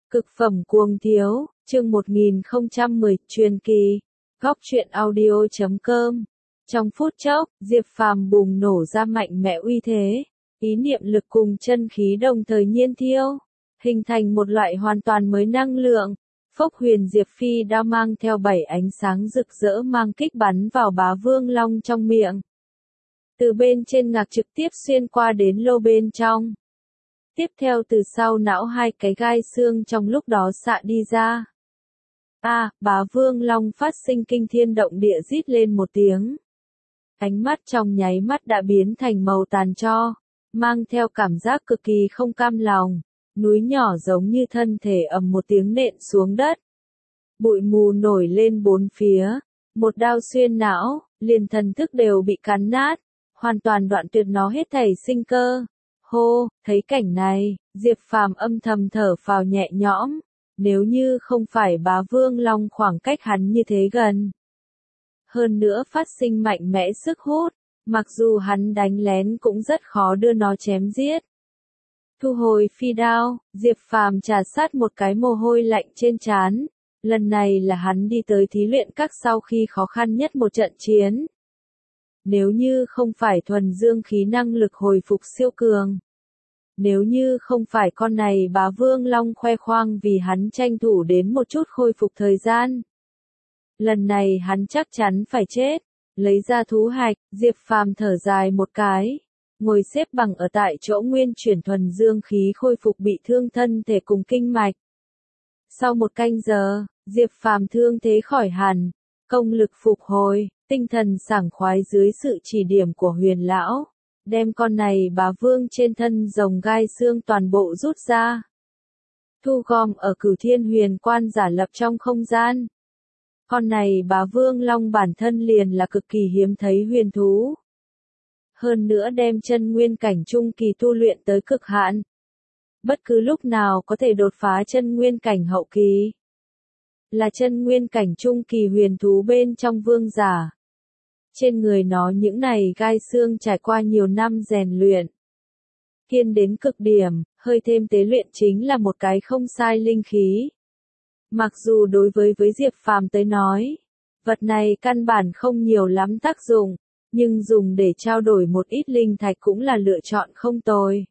Cực phẩm cuồng thiếu, chương 1010, truyền kỳ. Góc truyện audio.com. Trong phút chốc, Diệp Phàm bùng nổ ra mạnh mẽ uy thế, ý niệm lực cùng chân khí đồng thời nhiên thiêu, hình thành một loại hoàn toàn mới năng lượng. Phốc huyền Diệp Phi đao mang theo 7 ánh sáng rực rỡ mang kích bắn vào Bá Vương Long trong miệng. Từ bên trên ngạc trực tiếp xuyên qua đến lô bên trong. Tiếp theo từ sau não 2 cái gai xương trong lúc đó xạ đi ra. Bá Vương Long phát sinh kinh thiên động địa rít lên một tiếng. Ánh mắt trong nháy mắt đã biến thành màu tàn tro, mang theo cảm giác cực kỳ không cam lòng. Núi nhỏ giống như thân thể ầm một tiếng nện xuống đất. Bụi mù nổi lên bốn phía, một đao xuyên não, liền thần thức đều bị cắn nát, hoàn toàn đoạn tuyệt nó hết thảy sinh cơ. Hô, thấy cảnh này, Diệp Phàm âm thầm thở phào nhẹ nhõm, nếu như không phải Bá Vương Long khoảng cách hắn như thế gần. Hơn nữa phát sinh mạnh mẽ sức hút, mặc dù hắn đánh lén cũng rất khó đưa nó chém giết. Thu hồi phi đao, Diệp Phàm trà sát một cái mồ hôi lạnh trên trán. Lần này là hắn đi tới thí luyện các sau khi khó khăn nhất một trận chiến. Nếu như không phải thuần dương khí năng lực hồi phục siêu cường. Nếu như không phải con này Bá Vương Long khoe khoang vì hắn tranh thủ đến một chút khôi phục thời gian. Lần này hắn chắc chắn phải chết. Lấy ra thú hạch, Diệp Phàm thở dài một cái. Ngồi xếp bằng ở tại chỗ nguyên chuyển thuần dương khí khôi phục bị thương thân thể cùng kinh mạch. Sau một canh giờ, Diệp Phàm thương thế khỏi hẳn, công lực phục hồi, tinh thần sảng khoái dưới sự chỉ điểm của Huyền lão, đem con này Bá Vương trên thân rồng gai xương toàn bộ rút ra. Thu gom ở Cửu Thiên Huyền Quan giả lập trong không gian. Con này Bá Vương Long bản thân liền là cực kỳ hiếm thấy huyền thú. Hơn nữa đem chân nguyên cảnh trung kỳ tu luyện tới cực hạn. Bất cứ lúc nào có thể đột phá chân nguyên cảnh hậu kỳ. Là chân nguyên cảnh trung kỳ huyền thú bên trong vương giả. Trên người nó những này gai xương trải qua nhiều năm rèn luyện. Kiên đến cực điểm, hơi thêm tế luyện chính là một cái không sai linh khí. Mặc dù đối với Diệp Phàm tới nói, vật này căn bản không nhiều lắm tác dụng, nhưng dùng để trao đổi một ít linh thạch cũng là lựa chọn không tồi.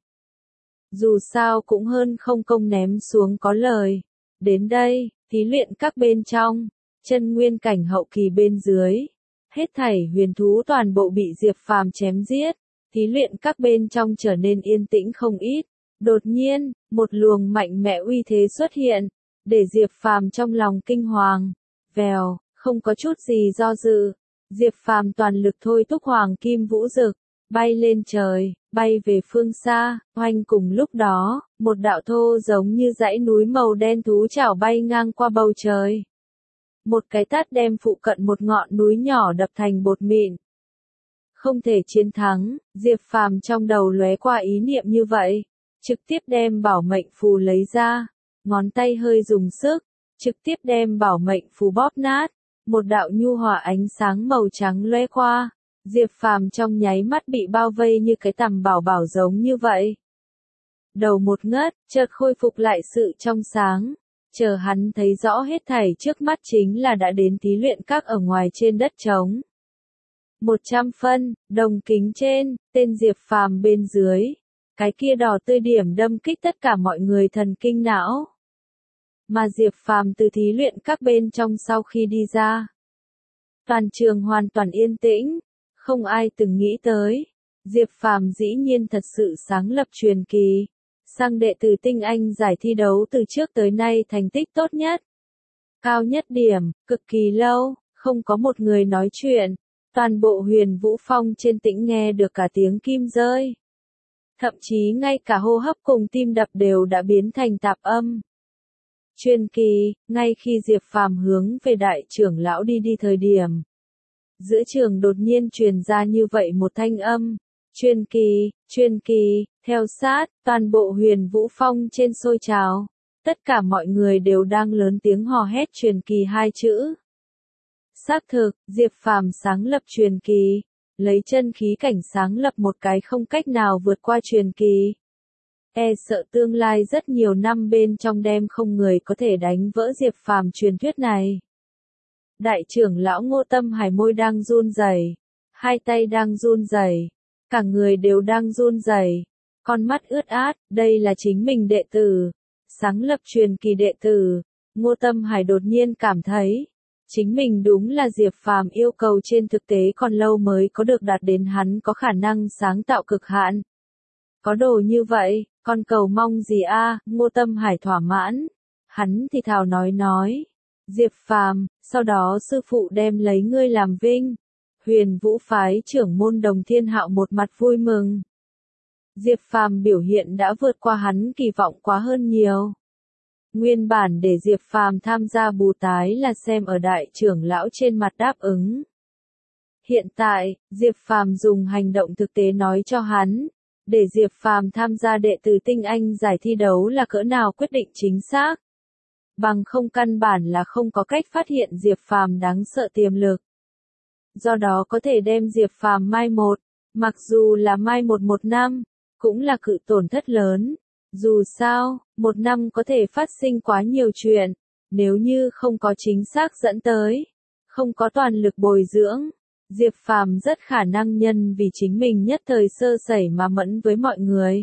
Dù sao cũng hơn không công ném xuống có lời. Đến đây, thí luyện các bên trong, chân nguyên cảnh hậu kỳ bên dưới. Hết thảy huyền thú toàn bộ bị Diệp Phàm chém giết. Thí luyện các bên trong trở nên yên tĩnh không ít. Đột nhiên, một luồng mạnh mẽ uy thế xuất hiện. Để Diệp Phàm trong lòng kinh hoàng. Vèo, không có chút gì do dự. Diệp Phàm toàn lực thôi thúc hoàng kim vũ dực. Bay lên trời, bay về phương xa, oanh cùng lúc đó, một đạo thô giống như dãy núi màu đen thú chảo bay ngang qua bầu trời. Một cái tát đem phụ cận một ngọn núi nhỏ đập thành bột mịn. Không thể chiến thắng, Diệp Phàm trong đầu lóe qua ý niệm như vậy, trực tiếp đem bảo mệnh phù lấy ra, ngón tay hơi dùng sức, trực tiếp đem bảo mệnh phù bóp nát, một đạo nhu hòa ánh sáng màu trắng lóe qua. Diệp Phàm trong nháy mắt bị bao vây như cái tầm bảo bảo giống như vậy. Đầu một ngất, chợt khôi phục lại sự trong sáng. Chờ hắn thấy rõ hết thảy trước mắt chính là đã đến thí luyện các ở ngoài trên đất trống. 100 phân, đồng kính trên, tên Diệp Phàm bên dưới. Cái kia đỏ tươi điểm đâm kích tất cả mọi người thần kinh não. Mà Diệp Phàm từ thí luyện các bên trong sau khi đi ra. Toàn trường hoàn toàn yên tĩnh. Không ai từng nghĩ tới, Diệp Phàm dĩ nhiên thật sự sáng lập truyền kỳ, sang đệ tử tinh anh giải thi đấu từ trước tới nay thành tích tốt nhất, cao nhất điểm, cực kỳ lâu, không có một người nói chuyện, toàn bộ Huyền Vũ Phong trên tĩnh nghe được cả tiếng kim rơi. Thậm chí ngay cả hô hấp cùng tim đập đều đã biến thành tạp âm. Truyền kỳ, ngay khi Diệp Phàm hướng về đại trưởng lão đi thời điểm. Giữa trường đột nhiên truyền ra như vậy một thanh âm, truyền kỳ, theo sát, toàn bộ Huyền Vũ Phong trên sôi trào, tất cả mọi người đều đang lớn tiếng hò hét truyền kỳ hai chữ. Xác thực, Diệp Phàm sáng lập truyền kỳ, lấy chân khí cảnh sáng lập một cái không cách nào vượt qua truyền kỳ. E sợ tương lai rất nhiều năm bên trong đêm không người có thể đánh vỡ Diệp Phàm truyền thuyết này. Đại trưởng lão Ngô Tâm Hải môi đang run rẩy, hai tay đang run rẩy, cả người đều đang run rẩy, con mắt ướt át, đây là chính mình đệ tử, sáng lập truyền kỳ đệ tử. Ngô Tâm Hải đột nhiên cảm thấy, chính mình đúng là Diệp Phàm yêu cầu trên thực tế còn lâu mới có được đạt đến hắn có khả năng sáng tạo cực hạn. Có đồ như vậy, con cầu mong gì a? Ngô Tâm Hải thỏa mãn. Hắn thì thào nói. Diệp Phàm, sau đó sư phụ đem lấy ngươi làm vinh. Huyền Vũ phái trưởng môn Đồng Thiên Hạo một mặt vui mừng. Diệp Phàm biểu hiện đã vượt qua hắn kỳ vọng quá hơn nhiều. Nguyên bản để Diệp Phàm tham gia bù tái là xem ở đại trưởng lão trên mặt đáp ứng. Hiện tại, Diệp Phàm dùng hành động thực tế nói cho hắn, để Diệp Phàm tham gia đệ tử tinh anh giải thi đấu là cỡ nào quyết định chính xác. Bằng không căn bản là không có cách phát hiện Diệp Phàm đáng sợ tiềm lực. Do đó có thể đem Diệp Phàm mai một, mặc dù là mai một năm, cũng là cự tổn thất lớn. Dù sao, một năm có thể phát sinh quá nhiều chuyện, nếu như không có chính xác dẫn tới, không có toàn lực bồi dưỡng, Diệp Phàm rất khả năng nhân vì chính mình nhất thời sơ sẩy mà mẫn với mọi người.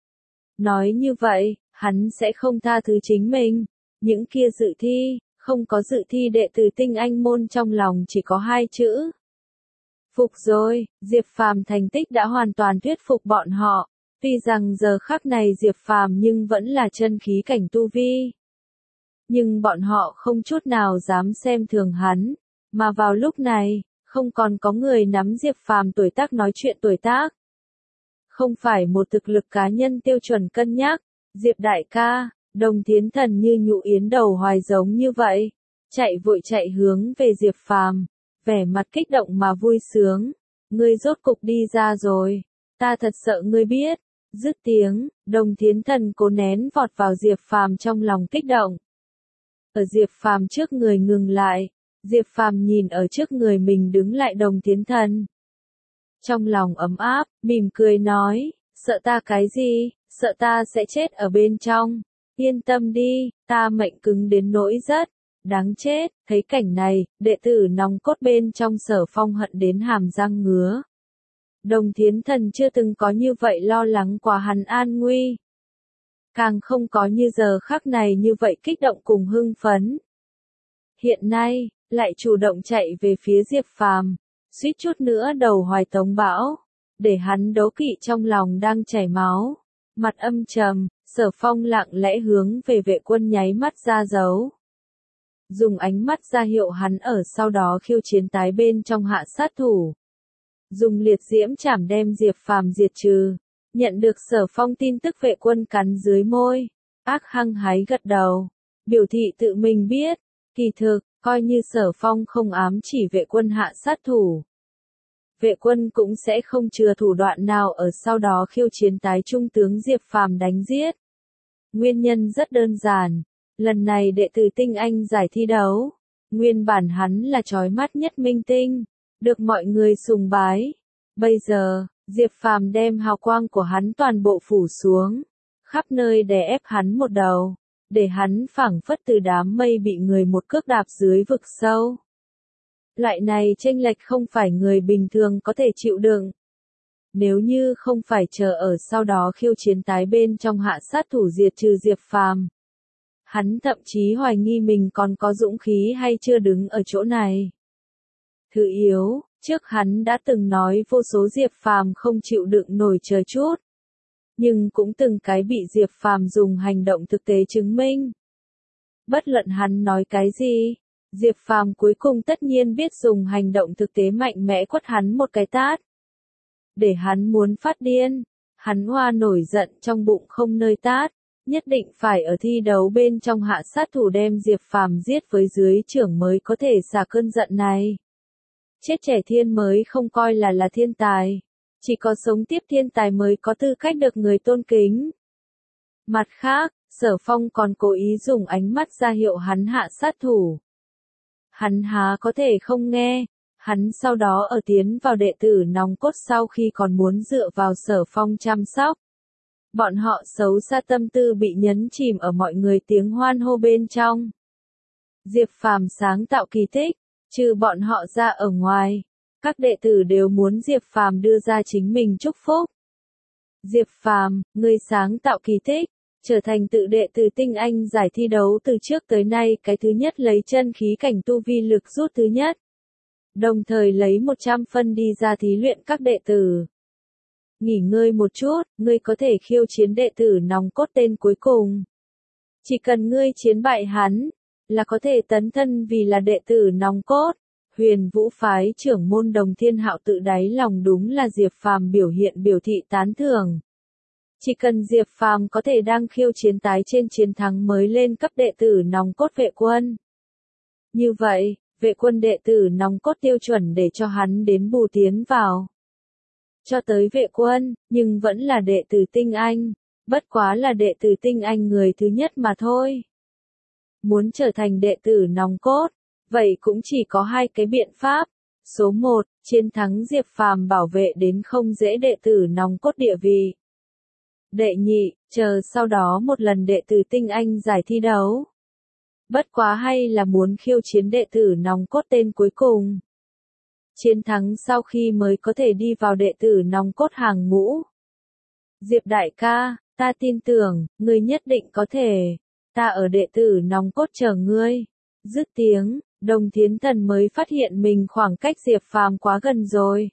Nói như vậy, hắn sẽ không tha thứ chính mình. Những kia dự thi, không có dự thi đệ tử tinh anh môn trong lòng chỉ có hai chữ. Phục rồi, Diệp Phàm thành tích đã hoàn toàn thuyết phục bọn họ. Tuy rằng giờ khắc này Diệp Phàm nhưng vẫn là chân khí cảnh tu vi. Nhưng bọn họ không chút nào dám xem thường hắn, mà vào lúc này, không còn có người nắm Diệp Phàm tuổi tác nói chuyện tuổi tác. Không phải một thực lực cá nhân tiêu chuẩn cân nhắc, Diệp đại ca, Đồng Thiến Thần như nhũ yến đầu hoài giống như vậy, vội chạy hướng về Diệp Phàm, vẻ mặt kích động mà vui sướng, ngươi rốt cục đi ra rồi, ta thật sợ ngươi biết. Dứt tiếng, Đồng Thiến Thần cố nén vọt vào Diệp Phàm trong lòng kích động. Ở Diệp Phàm trước người ngừng lại, Diệp Phàm nhìn ở trước người mình đứng lại Đồng Thiến Thần. Trong lòng ấm áp, mỉm cười nói, sợ ta cái gì, sợ ta sẽ chết ở bên trong. Yên tâm đi, ta mệnh cứng đến nỗi rất đáng chết. Thấy cảnh này, đệ tử nòng cốt bên trong Sở Phong hận đến hàm răng ngứa. Đồng Thiến Thần chưa từng có như vậy lo lắng qua hắn an nguy. Càng không có như giờ khắc này như vậy kích động cùng hưng phấn. Hiện nay, lại chủ động chạy về phía Diệp Phàm, suýt chút nữa đầu hoài tống bão, để hắn đố kỵ trong lòng đang chảy máu. Mặt âm trầm, Sở Phong lặng lẽ hướng về vệ quân nháy mắt ra dấu. Dùng ánh mắt ra hiệu hắn ở sau đó khiêu chiến tái bên trong hạ sát thủ. Dùng liệt diễm chảm đem Diệp Phàm diệt trừ. Nhận được Sở Phong tin tức vệ quân cắn dưới môi, ác hăng hái gật đầu, biểu thị tự mình biết, kỳ thực, coi như Sở Phong không ám chỉ vệ quân hạ sát thủ. Vệ quân cũng sẽ không chừa thủ đoạn nào ở sau đó khiêu chiến tái trung tướng Diệp Phàm đánh giết. Nguyên nhân rất đơn giản, lần này đệ tử tinh anh giải thi đấu, nguyên bản hắn là chói mắt nhất minh tinh, được mọi người sùng bái. Bây giờ, Diệp Phàm đem hào quang của hắn toàn bộ phủ xuống, khắp nơi đè ép hắn một đầu, để hắn phảng phất từ đám mây bị người một cước đạp dưới vực sâu. Loại này chênh lệch không phải người bình thường có thể chịu đựng. Nếu như không phải chờ ở sau đó khiêu chiến tái bên trong hạ sát thủ diệt trừ Diệp Phàm, hắn thậm chí hoài nghi mình còn có dũng khí hay chưa đứng ở chỗ này. Thứ yếu, trước hắn đã từng nói vô số Diệp Phàm không chịu đựng nổi chờ chút, nhưng cũng từng cái bị Diệp Phàm dùng hành động thực tế chứng minh. Bất luận hắn nói cái gì, Diệp Phàm cuối cùng tất nhiên biết dùng hành động thực tế mạnh mẽ quất hắn một cái tát. Để hắn muốn phát điên, hắn hoa nổi giận trong bụng không nơi tát, nhất định phải ở thi đấu bên trong hạ sát thủ đem Diệp Phàm giết với dưới trưởng mới có thể xả cơn giận này. Chết trẻ thiên mới không coi là thiên tài, chỉ có sống tiếp thiên tài mới có tư cách được người tôn kính. Mặt khác, Sở Phong còn cố ý dùng ánh mắt ra hiệu hắn hạ sát thủ. Hắn há có thể không nghe, hắn sau đó ở tiến vào đệ tử nòng cốt sau khi còn muốn dựa vào Sở Phong chăm sóc. Bọn họ xấu xa tâm tư bị nhấn chìm ở mọi người tiếng hoan hô bên trong. Diệp Phàm sáng tạo kỳ tích, trừ bọn họ ra ở ngoài, các đệ tử đều muốn Diệp Phàm đưa ra chính mình chúc phúc. Diệp Phàm, ngươi sáng tạo kỳ tích, trở thành tự đệ tử tinh anh giải thi đấu từ trước tới nay cái thứ nhất lấy chân khí cảnh tu vi lực rút thứ nhất. Đồng thời lấy 100 phân đi ra thí luyện các đệ tử. Nghỉ ngơi một chút, ngươi có thể khiêu chiến đệ tử nòng cốt tên cuối cùng. Chỉ cần ngươi chiến bại hắn, là có thể tấn thân vì là đệ tử nòng cốt. Huyền Vũ phái trưởng môn Đồng Thiên Hạo tự đáy lòng đúng là Diệp Phàm biểu hiện biểu thị tán thưởng. Chỉ cần Diệp Phàm có thể đang khiêu chiến tái trên chiến thắng mới lên cấp đệ tử nòng cốt vệ quân. Như vậy, vệ quân đệ tử nòng cốt tiêu chuẩn để cho hắn đến bù tiến vào. Cho tới vệ quân, nhưng vẫn là đệ tử tinh anh, bất quá là đệ tử tinh anh người thứ nhất mà thôi. Muốn trở thành đệ tử nòng cốt, vậy cũng chỉ có hai cái biện pháp. Số 1, chiến thắng Diệp Phàm bảo vệ đến không dễ đệ tử nòng cốt địa vị. Đệ nhị, chờ sau đó một lần đệ tử tinh anh giải thi đấu. Bất quá hay là muốn khiêu chiến đệ tử nòng cốt tên cuối cùng. Chiến thắng sau khi mới có thể đi vào đệ tử nòng cốt hàng ngũ. Diệp đại ca, ta tin tưởng, ngươi nhất định có thể. Ta ở đệ tử nòng cốt chờ ngươi. Dứt tiếng, Đồng Thiến Thần mới phát hiện mình khoảng cách Diệp Phàm quá gần rồi.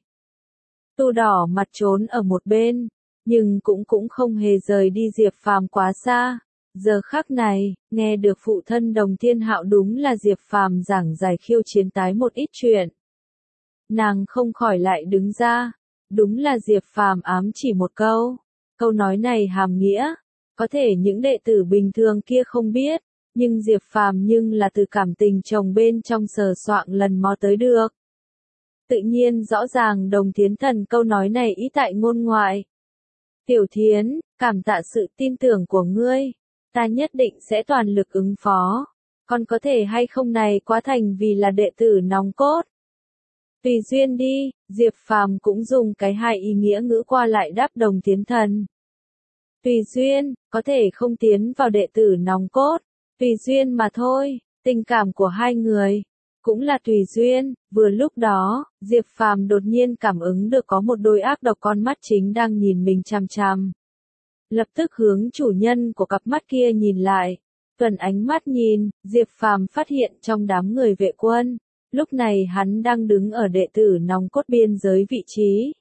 Tu đỏ mặt trốn ở một bên, nhưng cũng không hề rời đi Diệp Phàm quá xa. Giờ khắc này, nghe được phụ thân Đồng Thiên Hạo đúng là Diệp Phàm giảng giải khiêu chiến tái một ít chuyện. Nàng không khỏi lại đứng ra, đúng là Diệp Phàm ám chỉ một câu. Câu nói này hàm nghĩa, có thể những đệ tử bình thường kia không biết, nhưng Diệp Phàm nhưng là từ cảm tình chồng bên trong sờ soạng lần mò tới được. Tự nhiên rõ ràng Đồng Thiến Thần câu nói này ý tại ngôn ngoại. Tiểu Thiến, cảm tạ sự tin tưởng của ngươi, ta nhất định sẽ toàn lực ứng phó, còn có thể hay không này quá thành vì là đệ tử nòng cốt. Tùy duyên đi, Diệp Phàm cũng dùng cái hai ý nghĩa ngữ qua lại đáp Đồng Thiến Thần. Tùy duyên, có thể không tiến vào đệ tử nòng cốt, tùy duyên mà thôi, tình cảm của hai người, cũng là tùy duyên. Vừa lúc đó, Diệp Phàm đột nhiên cảm ứng được có một đôi ác độc con mắt chính đang nhìn mình chằm chằm. Lập tức hướng chủ nhân của cặp mắt kia nhìn lại, tuần ánh mắt nhìn, Diệp Phàm phát hiện trong đám người vệ quân, lúc này hắn đang đứng ở đệ tử nòng cốt biên giới vị trí.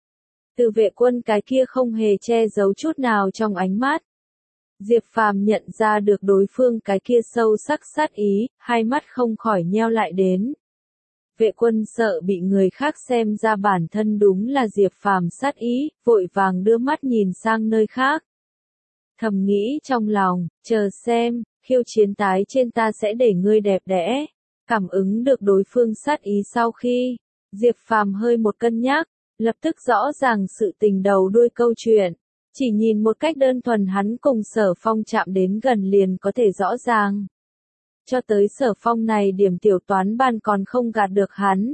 Từ vệ quân cái kia không hề che giấu chút nào trong ánh mắt. Diệp Phàm nhận ra được đối phương cái kia sâu sắc sát ý, hai mắt không khỏi nheo lại đến. Vệ quân sợ bị người khác xem ra bản thân đúng là Diệp Phàm sát ý, vội vàng đưa mắt nhìn sang nơi khác. Thầm nghĩ trong lòng, chờ xem, khiêu chiến tái trên ta sẽ để ngươi đẹp đẽ. Cảm ứng được đối phương sát ý sau khi, Diệp Phàm hơi một cân nhắc, lập tức rõ ràng sự tình đầu đuôi câu chuyện. Chỉ nhìn một cách đơn thuần hắn cùng Sở Phong chạm đến gần liền có thể rõ ràng. Cho tới Sở Phong này điểm tiểu toán ban còn không gạt được hắn.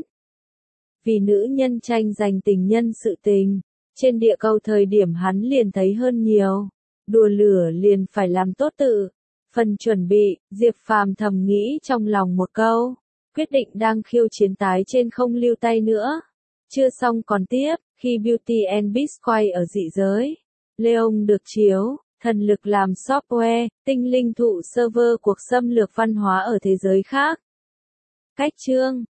Vì nữ nhân tranh giành tình nhân sự tình, trên địa cầu thời điểm hắn liền thấy hơn nhiều. Đùa lửa liền phải làm tốt tự. Phần chuẩn bị, Diệp Phàm thầm nghĩ trong lòng một câu. Quyết định đang khiêu chiến tái trên không lưu tay nữa. Chưa xong còn tiếp, khi Beauty and Beast quay ở dị giới. Leon được chiếu, thần lực làm software, tinh linh thụ server cuộc xâm lược văn hóa ở thế giới khác. Cách chương